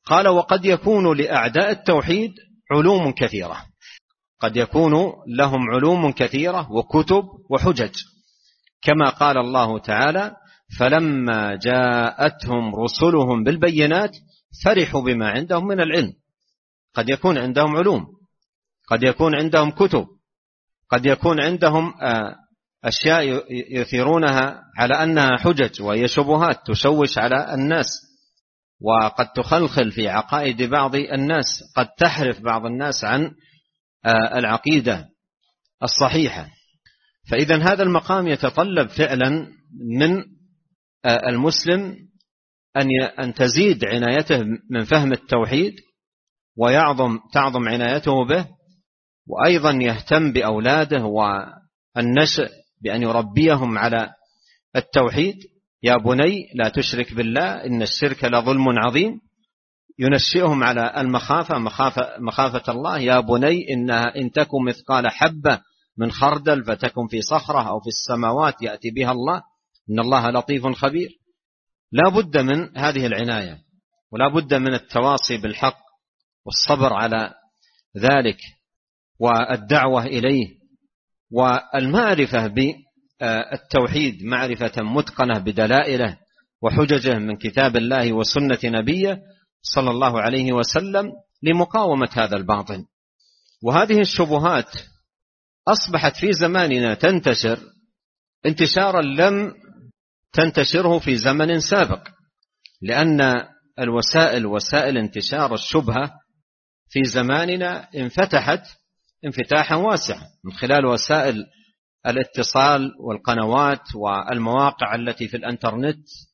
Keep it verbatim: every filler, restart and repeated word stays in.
قال وقد يكون لأعداء التوحيد علوم كثيرة، قد يكون لهم علوم كثيرة وكتب وحجج، كما قال الله تعالى فلما جاءتهم رسلهم بالبينات فرحوا بما عندهم من العلم. قد يكون عندهم علوم، قد يكون عندهم كتب، قد يكون عندهم أشياء يثيرونها على أنها حجج وهي شبهات تشوش على الناس، وقد تخلخل في عقائد بعض الناس، قد تحرف بعض الناس عن العقيدة الصحيحة. فإذا هذا المقام يتطلب فعلا من المسلم أن تزيد عنايته من فهم التوحيد ويعظم تعظم عنايته به، وأيضا يهتم بأولاده والنشء بأن يربيهم على التوحيد. يا بني لا تشرك بالله إن الشرك لظلم عظيم، ينشئهم على المخافة مخافة, مخافة الله. يا بني إنها إن تكن مثقال حبة من خردل فتكن في صخرة أو في السماوات يأتي بها الله إن الله لطيف خبير. لا بد من هذه العناية، ولا بد من التواصي بالحق والصبر على ذلك والدعوة إليه، والمعرفة بالتوحيد معرفة متقنة بدلائله وحججه من كتاب الله وسنة نبيه صلى الله عليه وسلم لمقاومة هذا الباطل. وهذه الشبهات أصبحت في زماننا تنتشر انتشارا لم تنتشره في زمن سابق، لأن الوسائل وسائل انتشار الشبهة في زماننا انفتحت انفتاحا واسعا من خلال وسائل الاتصال والقنوات والمواقع التي في الانترنت